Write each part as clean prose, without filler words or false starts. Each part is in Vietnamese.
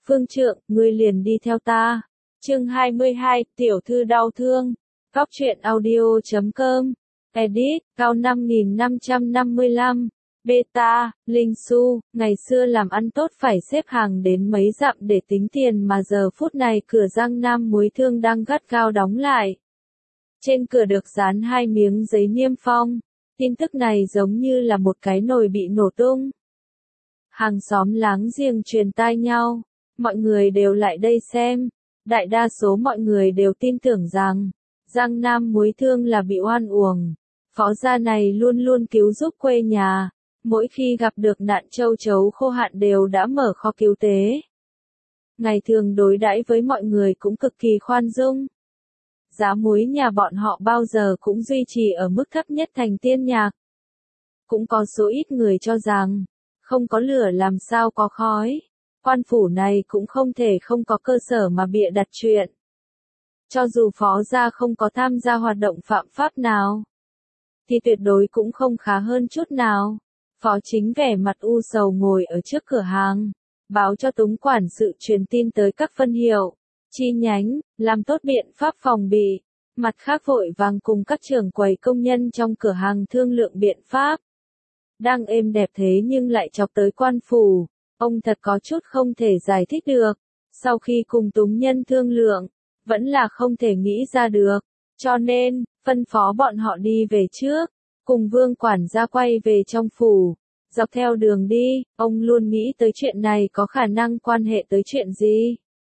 Phương Trượng, ngươi liền đi theo ta. Chương 22, tiểu thư đau thương. Góc truyện audio.com. Edit, cao 5555. Beta, Linh Su, ngày xưa làm ăn tốt phải xếp hàng đến mấy dặm để tính tiền mà giờ phút này cửa Giang Nam Muối Thương đang gắt gao đóng lại. Trên cửa được dán 2 miếng giấy niêm phong. Tin tức này giống như là một cái nồi bị nổ tung. Hàng xóm láng giềng truyền tai nhau, mọi người đều lại đây xem. Đại đa số mọi người đều tin tưởng rằng, Giang Nam Muối Thương là bị oan uổng. Phó gia này luôn luôn cứu giúp quê nhà, mỗi khi gặp được nạn châu chấu khô hạn đều đã mở kho cứu tế. Ngày thường đối đãi với mọi người cũng cực kỳ khoan dung. Giá muối nhà bọn họ bao giờ cũng duy trì ở mức thấp nhất thành Tiên Nhạc. Cũng có số ít người cho rằng, không có lửa làm sao có khói. Quan phủ này cũng không thể không có cơ sở mà bịa đặt chuyện. Cho dù phó gia không có tham gia hoạt động phạm pháp nào, thì tuyệt đối cũng không khá hơn chút nào. Phó Chính vẻ mặt u sầu ngồi ở trước cửa hàng, báo cho Túng quản sự truyền tin tới các phân hiệu, chi nhánh, làm tốt biện pháp phòng bị. Mặt khác vội vàng cùng các trưởng quầy công nhân trong cửa hàng thương lượng biện pháp. Đang êm đẹp thế nhưng lại chọc tới quan phủ, ông thật có chút không thể giải thích được. Sau khi cùng Túng nhân thương lượng, vẫn là không thể nghĩ ra được, cho nên, phân phó bọn họ đi về trước, cùng Vương quản gia quay về trong phủ. Dọc theo đường đi, ông luôn nghĩ tới chuyện này có khả năng quan hệ tới chuyện gì.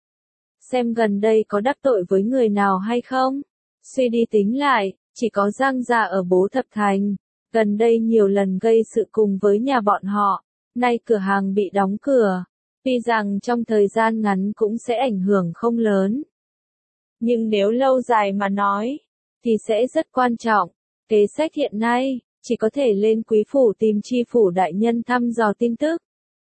Xem gần đây có đắc tội với người nào hay không. Suy đi tính lại, chỉ có Giang gia ở Bố Thập Thành. Gần đây nhiều lần gây sự cùng với nhà bọn họ, nay cửa hàng bị đóng cửa. Tuy rằng trong thời gian ngắn cũng sẽ ảnh hưởng không lớn. Nhưng nếu lâu dài mà nói, thì sẽ rất quan trọng. Kế sách hiện nay, chỉ có thể lên quý phủ tìm tri phủ đại nhân thăm dò tin tức.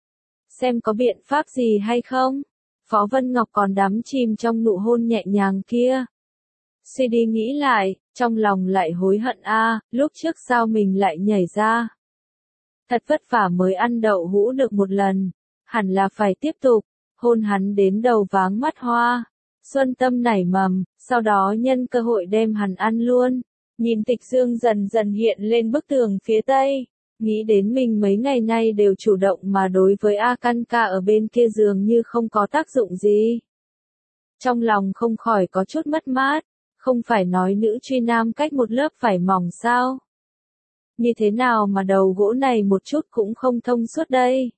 Xem có biện pháp gì hay không. Phó Vân Ngọc còn đắm chìm trong nụ hôn nhẹ nhàng kia. Suy đi nghĩ lại, trong lòng lại hối hận lúc trước sao mình lại nhảy ra. Thật vất vả mới ăn đậu hũ được một lần, hẳn là phải tiếp tục, hôn hắn đến đầu váng mắt hoa. Xuân tâm nảy mầm, sau đó nhân cơ hội đem hắn ăn luôn. Nhìn Tịch Dương dần dần hiện lên bức tường phía tây, nghĩ đến mình mấy ngày nay đều chủ động mà đối với A Căn Ca ở bên kia dường như không có tác dụng gì. Trong lòng không khỏi có chút mất mát, không phải nói nữ truy nam cách một lớp phải mỏng sao? Như thế nào mà đầu gỗ này một chút cũng không thông suốt đây?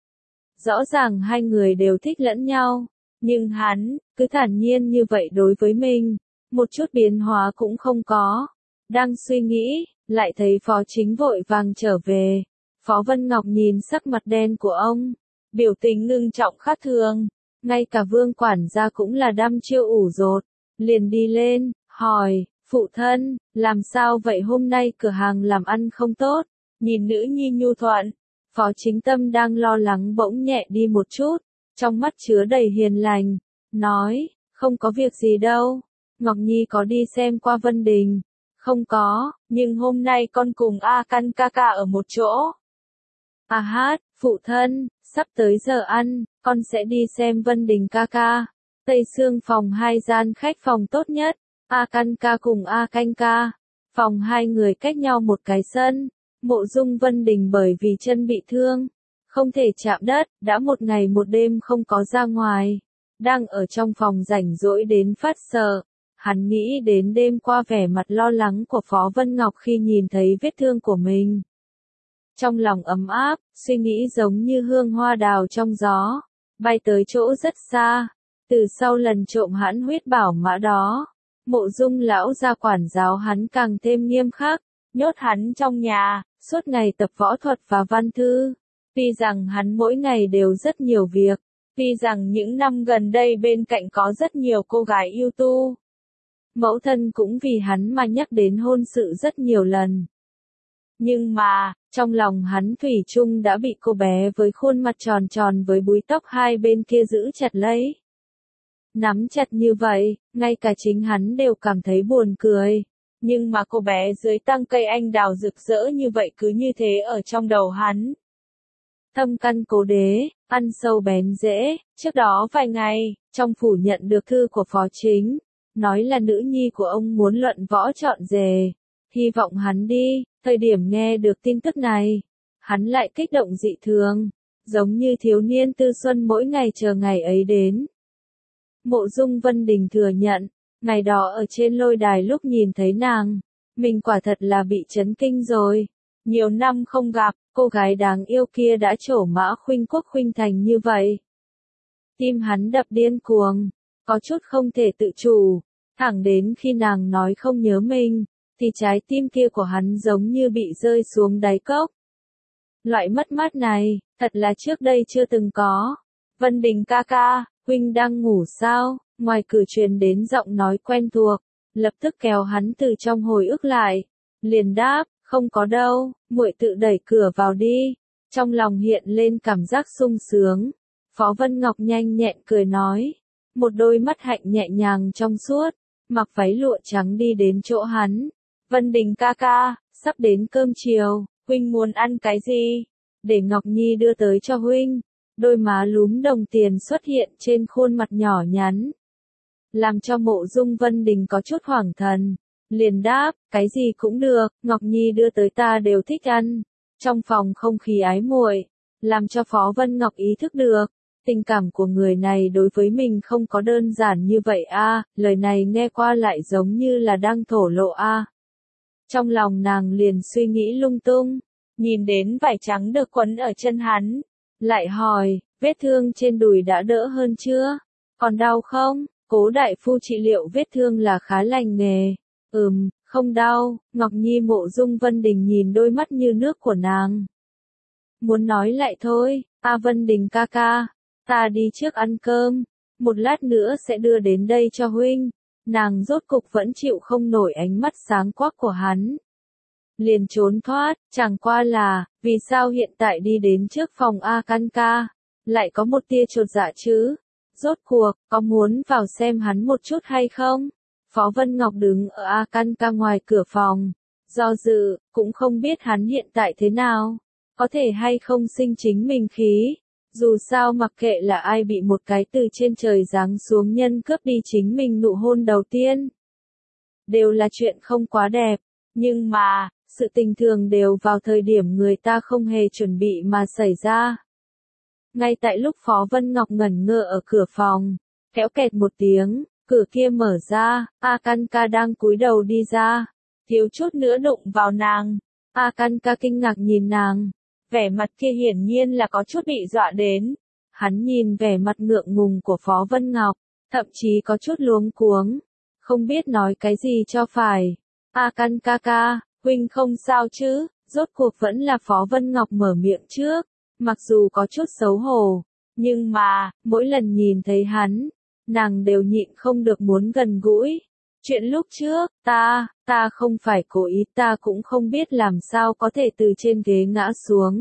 Rõ ràng hai người đều thích lẫn nhau, nhưng hắn, cứ thản nhiên như vậy đối với mình, một chút biến hóa cũng không có. Đang suy nghĩ, lại thấy Phó Chính vội vàng trở về. Phó Vân Ngọc nhìn sắc mặt đen của ông, biểu tình ngưng trọng khác thường, ngay cả Vương quản gia cũng là đăm chiêu ủ rột, liền đi lên, hỏi, phụ thân, làm sao vậy hôm nay cửa hàng làm ăn không tốt, nhìn nữ nhi nhu thuận. Phó Chính tâm đang lo lắng bỗng nhẹ đi một chút, trong mắt chứa đầy hiền lành, nói, không có việc gì đâu, Ngọc Nhi có đi xem qua Vân Đình. Không có, nhưng hôm nay con cùng A Căn ca ca ở một chỗ. Phụ thân, sắp tới giờ ăn, con sẽ đi xem Vân Đình ca ca. Tây Sương phòng 2 gian khách phòng tốt nhất, A Căn ca cùng A Canh ca. Phòng 2 người cách nhau một cái sân. Mộ Dung Vân Đình bởi vì chân bị thương, không thể chạm đất, đã một ngày một đêm không có ra ngoài. Đang ở trong phòng rảnh rỗi đến phát sợ. Hắn nghĩ đến đêm qua vẻ mặt lo lắng của Phó Vân Ngọc khi nhìn thấy vết thương của mình. Trong lòng ấm áp, suy nghĩ giống như hương hoa đào trong gió, bay tới chỗ rất xa. Từ sau lần trộm hãn huyết bảo mã đó, Mộ Dung lão gia quản giáo hắn càng thêm nghiêm khắc, nhốt hắn trong nhà, suốt ngày tập võ thuật và văn thư. Tuy rằng hắn mỗi ngày đều rất nhiều việc, tuy rằng những năm gần đây bên cạnh có rất nhiều cô gái ưu tú. Mẫu thân cũng vì hắn mà nhắc đến hôn sự rất nhiều lần. Nhưng mà, trong lòng hắn thủy chung đã bị cô bé với khuôn mặt tròn tròn với búi tóc hai bên kia giữ chặt lấy. Nắm chặt như vậy, ngay cả chính hắn đều cảm thấy buồn cười. Nhưng mà cô bé dưới tang cây anh đào rực rỡ như vậy cứ như thế ở trong đầu hắn. thâm căn cố đế, ăn sâu bén rễ. Trước đó vài ngày, trong phủ nhận được thư của phó chính, nói là nữ nhi của ông muốn luận võ chọn rể, hy vọng hắn đi. Thời điểm nghe được tin tức này, hắn lại kích động dị thường, giống như thiếu niên tư xuân mỗi ngày chờ ngày ấy đến. Mộ Dung Vân Đình thừa nhận, ngày đó ở trên lôi đài lúc nhìn thấy nàng, mình quả thật là bị chấn kinh rồi. Nhiều năm không gặp, cô gái đáng yêu kia đã trổ mã khuynh quốc khuynh thành như vậy. Tim hắn đập điên cuồng, có chút không thể tự chủ, thẳng đến khi nàng nói không nhớ mình, thì trái tim kia của hắn giống như bị rơi xuống đáy cốc. Loại mất mát này, thật là trước đây chưa từng có. Vân Đình ca ca, huynh đang ngủ sao? Ngoài cửa truyền đến giọng nói quen thuộc, lập tức kéo hắn từ trong hồi ức lại. Liền đáp, không có đâu, muội tự đẩy cửa vào đi. Trong lòng hiện lên cảm giác sung sướng. Phó Vân Ngọc nhanh nhẹn cười nói. Một đôi mắt hạnh nhẹ nhàng trong suốt, mặc váy lụa trắng đi đến chỗ hắn. Vân Đình ca ca, sắp đến cơm chiều, huynh muốn ăn cái gì? Để Ngọc Nhi đưa tới cho huynh. Đôi má lúm đồng tiền xuất hiện trên khuôn mặt nhỏ nhắn, làm cho Mộ Dung Vân Đình có chút hoảng thần. Liền đáp, cái gì cũng được, Ngọc Nhi đưa tới ta đều thích ăn. Trong phòng không khí ái muội, làm cho Phó Vân Ngọc ý thức được, tình cảm của người này đối với mình không có đơn giản như vậy a. Lời này nghe qua lại giống như là đang thổ lộ a. Trong lòng nàng liền suy nghĩ lung tung, nhìn đến vải trắng được quấn ở chân hắn, lại hỏi, vết thương trên đùi đã đỡ hơn chưa? Còn đau không? Cố đại phu trị liệu vết thương là khá lành nghề. Không đau. Ngọc Nhi Mộ Dung Vân Đình nhìn đôi mắt như nước của nàng, muốn nói lại thôi. Vân Đình ca ca, ta đi trước ăn cơm, một lát nữa sẽ đưa đến đây cho huynh. Nàng rốt cục vẫn chịu không nổi ánh mắt sáng quắc của hắn, liền trốn thoát. Chẳng qua là, vì sao hiện tại đi đến trước phòng A Can ca, lại có một tia chột dạ chứ? Rốt cuộc, có muốn vào xem hắn một chút hay không? Phó Vân Ngọc đứng ở A Can ca ngoài cửa phòng, do dự, cũng không biết hắn hiện tại thế nào, có thể hay không sinh chính mình khí. Dù sao mặc kệ là ai bị một cái từ trên trời giáng xuống nhân cướp đi chính mình nụ hôn đầu tiên, đều là chuyện không quá đẹp. Nhưng mà, sự tình thường đều vào thời điểm người ta không hề chuẩn bị mà xảy ra. Ngay tại lúc Phó Vân Ngọc ngẩn ngơ ở cửa phòng, kéo kẹt một tiếng, cửa kia mở ra, A Can ca đang cúi đầu đi ra, thiếu chút nữa đụng vào nàng. A Can ca kinh ngạc nhìn nàng, vẻ mặt kia hiển nhiên là có chút bị dọa đến. Hắn nhìn vẻ mặt ngượng ngùng của Phó Vân Ngọc, thậm chí có chút luống cuống, không biết nói cái gì cho phải. A Can ca ca, huynh không sao chứ? Rốt cuộc vẫn là Phó Vân Ngọc mở miệng trước, mặc dù có chút xấu hổ, nhưng mà, mỗi lần nhìn thấy hắn, nàng đều nhịn không được muốn gần gũi. Chuyện lúc trước, ta không phải cố ý, ta cũng không biết làm sao có thể từ trên ghế ngã xuống.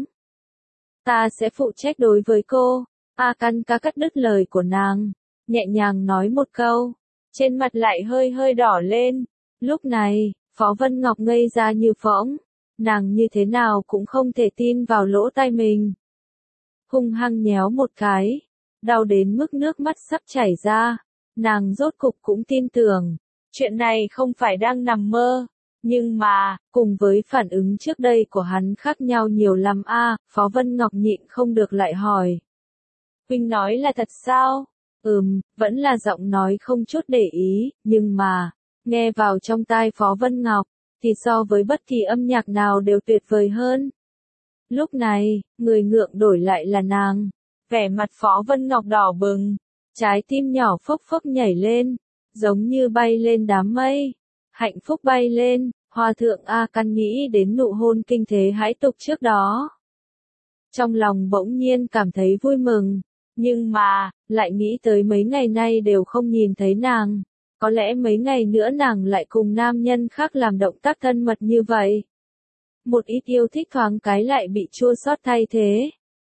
Ta sẽ phụ trách đối với cô. A Can ca cắt đứt lời của nàng, nhẹ nhàng nói một câu, trên mặt lại hơi hơi đỏ lên. Lúc này, Phó Vân Ngọc ngây ra như phỗng, nàng như thế nào cũng không thể tin vào lỗ tai mình. Hung hăng nhéo một cái, đau đến mức nước mắt sắp chảy ra, nàng rốt cục cũng tin tưởng, chuyện này không phải đang nằm mơ. Nhưng mà, cùng với phản ứng trước đây của hắn khác nhau nhiều lắm a. Phó Vân Ngọc nhịn không được lại hỏi. Huynh nói là thật sao? Vẫn là giọng nói không chút để ý, nhưng mà, nghe vào trong tai Phó Vân Ngọc, thì so với bất kỳ âm nhạc nào đều tuyệt vời hơn. Lúc này, người ngượng đổi lại là nàng. Vẻ mặt Phó Vân Ngọc đỏ bừng, trái tim nhỏ phốc phốc nhảy lên, giống như bay lên đám mây. Hạnh phúc bay lên, Hòa thượng A Can nghĩ đến nụ hôn kinh thế hãi tục trước đó. Trong lòng bỗng nhiên cảm thấy vui mừng, nhưng mà, lại nghĩ tới mấy ngày nay đều không nhìn thấy nàng. Có lẽ mấy ngày nữa nàng lại cùng nam nhân khác làm động tác thân mật như vậy. Một ít yêu thích thoáng cái lại bị chua xót thay thế.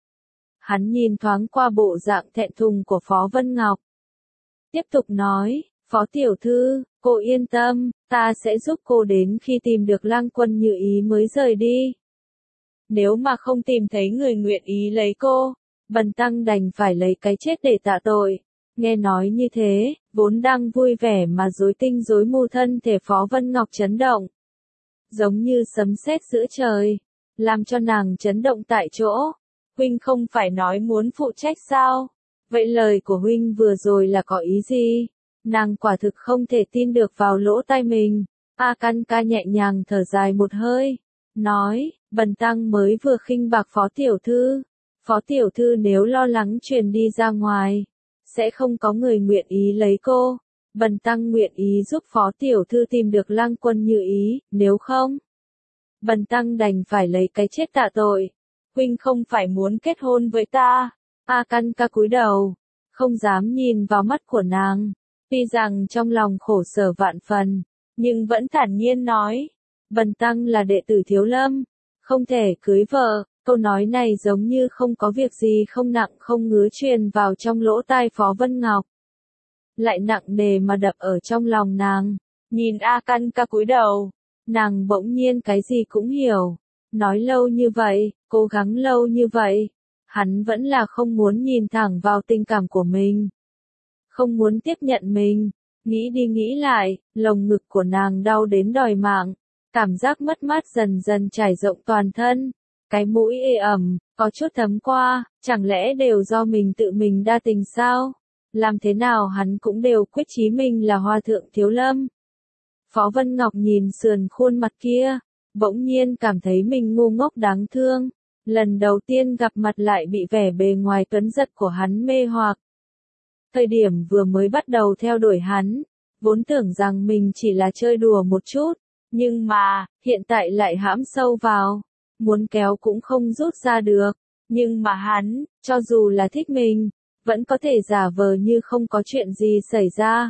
Hắn nhìn thoáng qua bộ dạng thẹn thùng của Phó Vân Ngọc, tiếp tục nói, Phó tiểu thư, cô yên tâm, ta sẽ giúp cô đến khi tìm được Lang Quân Như Ý mới rời đi. Nếu mà không tìm thấy người nguyện ý lấy cô, Bần tăng đành phải lấy cái chết để tạ tội. Nghe nói như thế, vốn đang vui vẻ mà rối tinh rối mù thân thể Phó Vân Ngọc chấn động. Giống như sấm sét giữa trời, làm cho nàng chấn động tại chỗ. Huynh không phải nói muốn phụ trách sao? Vậy lời của huynh vừa rồi là có ý gì? Nàng quả thực không thể tin được vào lỗ tai mình. A Căn Ca nhẹ nhàng thở dài một hơi, nói, bần tăng mới vừa khinh bạc Phó tiểu thư. Phó tiểu thư nếu lo lắng truyền đi ra ngoài, sẽ không có người nguyện ý lấy cô. Bần tăng nguyện ý giúp Phó tiểu thư tìm được Lăng Quân Như Ý, nếu không, bần tăng đành phải lấy cái chết tạ tội. Huynh không phải muốn kết hôn với ta? A Căn Ca cúi đầu, không dám nhìn vào mắt của nàng. Tuy rằng trong lòng khổ sở vạn phần, nhưng vẫn thản nhiên nói, bần tăng là đệ tử Thiếu Lâm, không thể cưới vợ. Câu nói này giống như không có việc gì không nặng không ngứa truyền vào trong lỗ tai Phó Vân Ngọc. Lại nặng nề mà đập ở trong lòng nàng. Nhìn A Căn Ca cúi đầu, nàng bỗng nhiên cái gì cũng hiểu. Nói lâu như vậy, cố gắng lâu như vậy, hắn vẫn là không muốn nhìn thẳng vào tình cảm của mình. Không muốn tiếp nhận mình. Nghĩ đi nghĩ lại, lồng ngực của nàng đau đến đòi mạng. Cảm giác mất mát dần dần trải rộng toàn thân. Cái mũi ê ẩm, có chút thấm qua, chẳng lẽ đều do mình tự mình đa tình sao? Làm thế nào hắn cũng đều quyết chí mình là Hòa thượng Thiếu Lâm. Phó Vân Ngọc nhìn sườn khuôn mặt kia, bỗng nhiên cảm thấy mình ngu ngốc đáng thương. Lần đầu tiên gặp mặt lại bị vẻ bề ngoài tuấn giật của hắn mê hoặc. Thời điểm vừa mới bắt đầu theo đuổi hắn, vốn tưởng rằng mình chỉ là chơi đùa một chút, nhưng mà, hiện tại lại hãm sâu vào. Muốn kéo cũng không rút ra được, nhưng mà hắn, cho dù là thích mình, vẫn có thể giả vờ như không có chuyện gì xảy ra.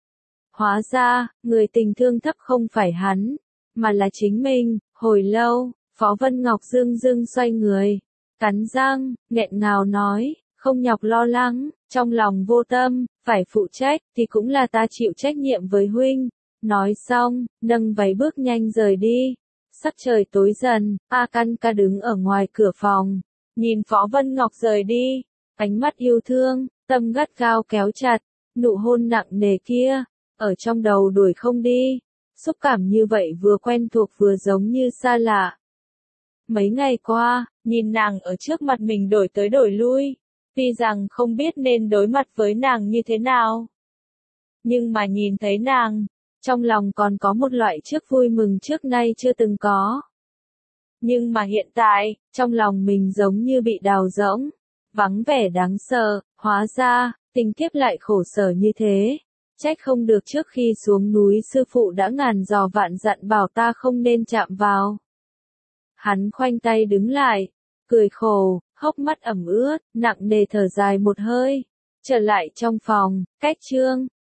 Hóa ra, người tình thương thấp không phải hắn, mà là chính mình. Hồi lâu, Phó Vân Ngọc dưng dưng xoay người, cắn răng, nghẹn ngào nói, không nhọc lo lắng, trong lòng vô tâm, phải phụ trách thì cũng là ta chịu trách nhiệm với huynh. Nói xong, nâng váy bước nhanh rời đi. Sắc trời tối dần, A Căn Ca đứng ở ngoài cửa phòng, nhìn Phó Vân Ngọc rời đi, ánh mắt yêu thương, tâm gắt gao kéo chặt, nụ hôn nặng nề kia, ở trong đầu đuổi không đi, xúc cảm như vậy vừa quen thuộc vừa giống như xa lạ. Mấy ngày qua, nhìn nàng ở trước mặt mình đổi tới đổi lui, tuy rằng không biết nên đối mặt với nàng như thế nào. Nhưng mà nhìn thấy nàng, trong lòng còn có một loại trước vui mừng trước nay chưa từng có. Nhưng mà hiện tại, trong lòng mình giống như bị đào rỗng, vắng vẻ đáng sợ, hóa ra, tình kiếp lại khổ sở như thế. Trách không được trước khi xuống núi sư phụ đã ngàn dò vạn dặn bảo ta không nên chạm vào. Hắn khoanh tay đứng lại, cười khổ, hốc mắt ẩm ướt, nặng nề thở dài một hơi, trở lại trong phòng, cách chương.